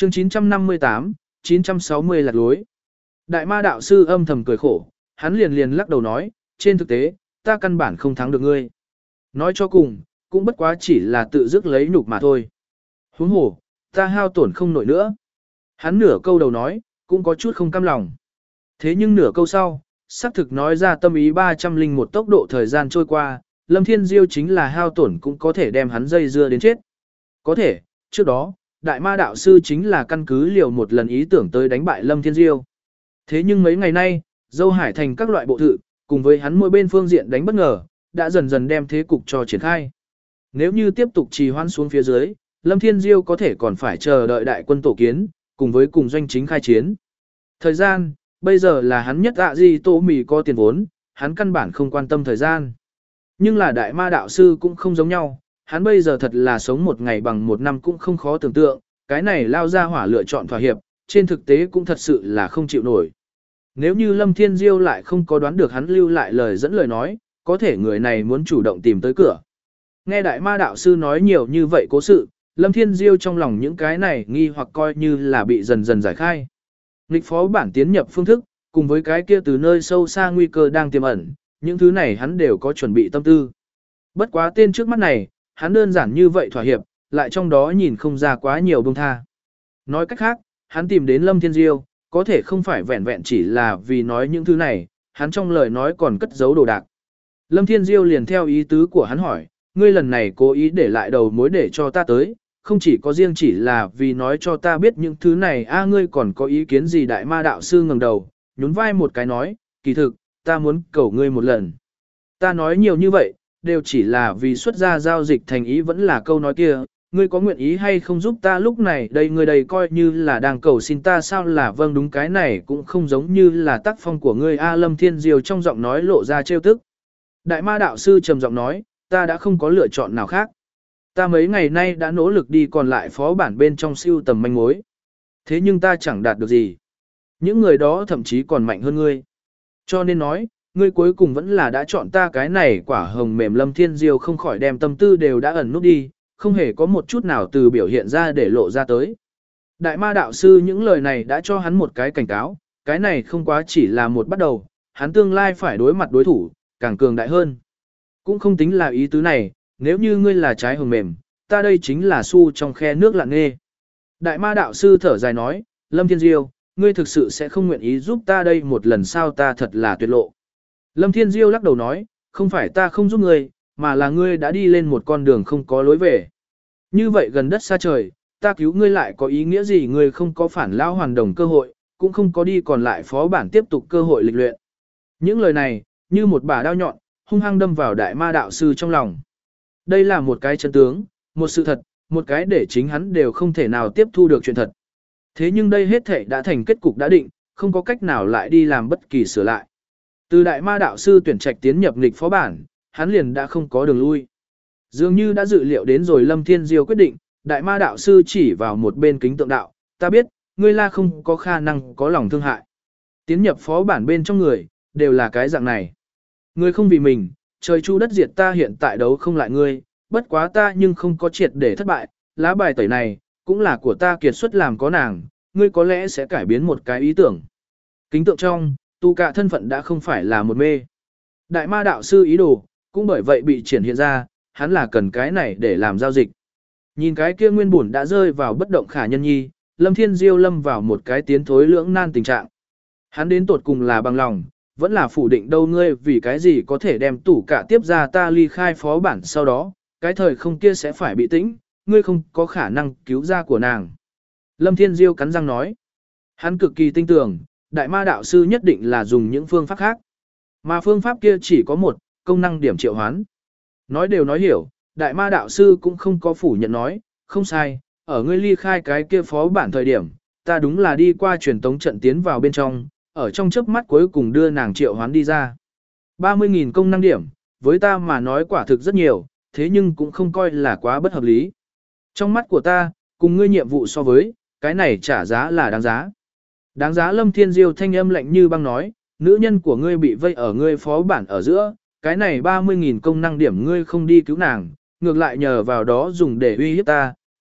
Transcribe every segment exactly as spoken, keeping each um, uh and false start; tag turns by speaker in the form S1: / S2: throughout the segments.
S1: chương chín trăm năm mươi tám, chín trăm sáu mươi lạc lối. Đại ma đạo sư âm thầm cười khổ, hắn liền liền lắc đầu nói, trên thực tế, ta căn bản không thắng được ngươi. Nói cho cùng, cũng bất quá chỉ là tự dứt lấy nhục mà thôi. Huống hồ, ta hao tổn không nổi nữa. Hắn nửa câu đầu nói, cũng có chút không cam lòng. Thế nhưng nửa câu sau, xác thực nói ra tâm ý ba trăm linh một tốc độ thời gian trôi qua, Lâm Thiên Diêu chính là hao tổn cũng có thể đem hắn dây dưa đến chết. Có thể, trước đó, đại ma đạo sư chính là căn cứ liều một lần ý tưởng tới đánh bại Lâm Thiên Diêu. Thế nhưng mấy ngày nay, Dâu Hải thành các loại bộ thự, cùng với hắn mỗi bên phương diện đánh bất ngờ, đã dần dần đem thế cục cho triển khai. Nếu như tiếp tục trì hoãn xuống phía dưới, Lâm Thiên Diêu có thể còn phải chờ đợi đại quân tổ kiến, cùng với cùng doanh chính khai chiến. Thời gian, bây giờ là hắn nhất ạ gì tổ mì có tiền vốn, hắn căn bản không quan tâm thời gian. Nhưng là đại ma đạo sư cũng không giống nhau, hắn bây giờ thật là sống một ngày bằng một năm cũng không khó tưởng tượng, cái này lao ra hỏa lựa chọn thỏa hiệp, trên thực tế cũng thật sự là không chịu nổi. Nếu như Lâm Thiên Diêu lại không có đoán được hắn lưu lại lời dẫn lời nói, có thể người này muốn chủ động tìm tới cửa. Nghe đại ma đạo sư nói nhiều như vậy cố sự, Lâm Thiên Diêu trong lòng những cái này nghi hoặc coi như là bị dần dần giải khai. Nghịch phó bản tiến nhập phương thức, cùng với cái kia từ nơi sâu xa nguy cơ đang tiềm ẩn, những thứ này hắn đều có chuẩn bị tâm tư. Bất quá tên trước mắt này, hắn đơn giản như vậy thỏa hiệp, lại trong đó nhìn không ra quá nhiều buông tha. Nói cách khác, hắn tìm đến Lâm Thiên Diêu, có thể không phải vẹn vẹn chỉ là vì nói những thứ này, hắn trong lời nói còn cất giấu đồ đạc. Lâm Thiên Diêu liền theo ý tứ của hắn hỏi, ngươi lần này cố ý để lại đầu mối để cho ta tới, không chỉ có riêng chỉ là vì nói cho ta biết những thứ này a ngươi còn có ý kiến gì đại ma đạo sư ngẩng đầu, nhún vai một cái nói, kỳ thực, ta muốn cầu ngươi một lần. Ta nói nhiều như vậy, đều chỉ là vì xuất ra giao dịch thành ý vẫn là câu nói kia, ngươi có nguyện ý hay không giúp ta lúc này đây ngươi đây coi như là đang cầu xin ta sao là vâng đúng cái này cũng không giống như là tác phong của ngươi a Lâm Thiên Diêu trong giọng nói lộ ra trêu tức. Đại ma đạo sư trầm giọng nói, ta đã không có lựa chọn nào khác. Ta mấy ngày nay đã nỗ lực đi còn lại phó bản bên trong siêu tầm manh mối. Thế nhưng ta chẳng đạt được gì. Những người đó thậm chí còn mạnh hơn ngươi. Cho nên nói, ngươi cuối cùng vẫn là đã chọn ta cái này quả hồng mềm Lâm Thiên Diêu không khỏi đem tâm tư đều đã ẩn nút đi, không hề có một chút nào từ biểu hiện ra để lộ ra tới. Đại ma đạo sư những lời này đã cho hắn một cái cảnh cáo, cái này không quá chỉ là một bắt đầu, hắn tương lai phải đối mặt đối thủ, càng cường đại hơn. Cũng không tính là ý tứ này, nếu như ngươi là trái hồng mềm, ta đây chính là su trong khe nước lặng nghê. Đại ma đạo sư thở dài nói, Lâm Thiên Diêu, ngươi thực sự sẽ không nguyện ý giúp ta đây một lần sao ta thật là tuyệt lộ. Lâm Thiên Diêu lắc đầu nói, không phải ta không giúp ngươi, mà là ngươi đã đi lên một con đường không có lối về. Như vậy gần đất xa trời, ta cứu ngươi lại có ý nghĩa gì ngươi không có phản lao hoàn đồng cơ hội, cũng không có đi còn lại phó bản tiếp tục cơ hội lịch luyện. Những lời này, như một bả đao nhọn, hung hăng đâm vào đại ma đạo sư trong lòng. Đây là một cái chân tướng, một sự thật, một cái để chính hắn đều không thể nào tiếp thu được chuyện thật. Thế nhưng đây hết thảy đã thành kết cục đã định, không có cách nào lại đi làm bất kỳ sửa lại. Từ đại ma đạo sư tuyển trạch tiến nhập nghịch phó bản, hắn liền đã không có đường lui. Dường như đã dự liệu đến rồi Lâm Thiên Diêu quyết định, đại ma đạo sư chỉ vào một bên kính tượng đạo, ta biết, ngươi la không có khả năng có lòng thương hại. Tiến nhập phó bản bên trong người, đều là cái dạng này. Ngươi không vì mình, trời chu đất diệt ta hiện tại đấu không lại ngươi, bất quá ta nhưng không có triệt để thất bại, lá bài tẩy này, cũng là của ta kiệt xuất làm có nàng, ngươi có lẽ sẽ cải biến một cái ý tưởng. Kính tượng trong, tu cả thân phận đã không phải là một mê. Đại ma đạo sư ý đồ, cũng bởi vậy bị triển hiện ra, hắn là cần cái này để làm giao dịch. Nhìn cái kia nguyên bổn đã rơi vào bất động khả nhân nhi, Lâm Thiên Diêu lâm vào một cái tiến thối lưỡng nan tình trạng. Hắn đến tột cùng là bằng lòng, vẫn là phủ định đâu ngươi vì cái gì có thể đem tủ cả tiếp ra ta ly khai phó bản sau đó, cái thời không kia sẽ phải bị tĩnh, ngươi không có khả năng cứu ra của nàng. Lâm Thiên Diêu cắn răng nói, hắn cực kỳ tin tưởng, đại ma đạo sư nhất định là dùng những phương pháp khác. Mà phương pháp kia chỉ có một, công năng điểm triệu hoán. Nói đều nói hiểu, đại ma đạo sư cũng không có phủ nhận nói, không sai, ở ngươi ly khai cái kia phó bản thời điểm, ta đúng là đi qua truyền tống trận tiến vào bên trong, ở trong chớp mắt cuối cùng đưa nàng triệu hoán đi ra. ba mươi nghìn công năng điểm, với ta mà nói quả thực rất nhiều, thế nhưng cũng không coi là quá bất hợp lý. Trong mắt của ta, cùng ngươi nhiệm vụ so với, cái này trả giá là đáng giá. Đáng giá Lâm Thiên Diêu thanh âm lạnh như băng nói, nữ nhân của ngươi bị vây ở ngươi phó bản ở giữa, cái này ba mươi nghìn công năng điểm ngươi không đi cứu nàng, ngược lại nhờ vào đó dùng để uy hiếp ta,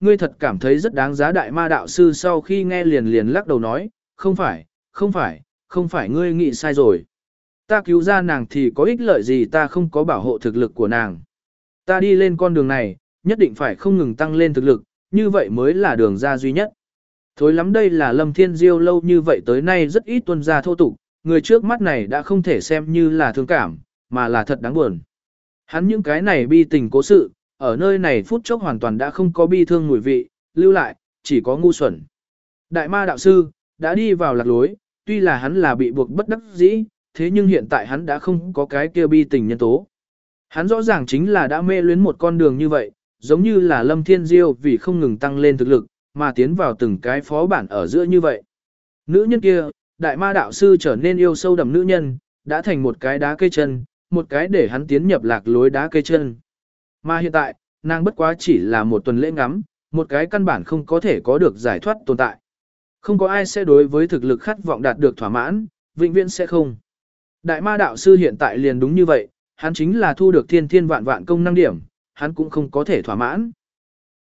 S1: ngươi thật cảm thấy rất đáng giá. Đại ma đạo sư sau khi nghe liền liền lắc đầu nói, không phải, không phải, không phải, ngươi nghĩ sai rồi. Ta cứu ra nàng thì có ích lợi gì, ta không có bảo hộ thực lực của nàng. Ta đi lên con đường này, nhất định phải không ngừng tăng lên thực lực, như vậy mới là đường ra duy nhất. Thối lắm, đây là Lâm Thiên Diêu lâu như vậy tới nay rất ít tuân ra thô tục, người trước mắt này đã không thể xem như là thương cảm, mà là thật đáng buồn. Hắn những cái này bi tình cố sự, ở nơi này phút chốc hoàn toàn đã không có bi thương mùi vị, lưu lại, chỉ có ngu xuẩn. Đại ma đạo sư, đã đi vào lạc lối, tuy là hắn là bị buộc bất đắc dĩ, thế nhưng hiện tại hắn đã không có cái kia bi tình nhân tố. Hắn rõ ràng chính là đã mê luyến một con đường như vậy, giống như là Lâm Thiên Diêu vì không ngừng tăng lên thực lực, mà tiến vào từng cái phó bản ở giữa như vậy. Nữ nhân kia, đại ma đạo sư trở nên yêu sâu đậm nữ nhân, đã thành một cái đá cây chân, một cái để hắn tiến nhập lạc lối đá cây chân. Mà hiện tại, nàng bất quá chỉ là một tuần lễ ngắm, một cái căn bản không có thể có được giải thoát tồn tại. Không có ai sẽ đối với thực lực khát vọng đạt được thỏa mãn, vĩnh viễn sẽ không. Đại ma đạo sư hiện tại liền đúng như vậy, hắn chính là thu được thiên thiên vạn vạn công năng điểm, hắn cũng không có thể thỏa mãn.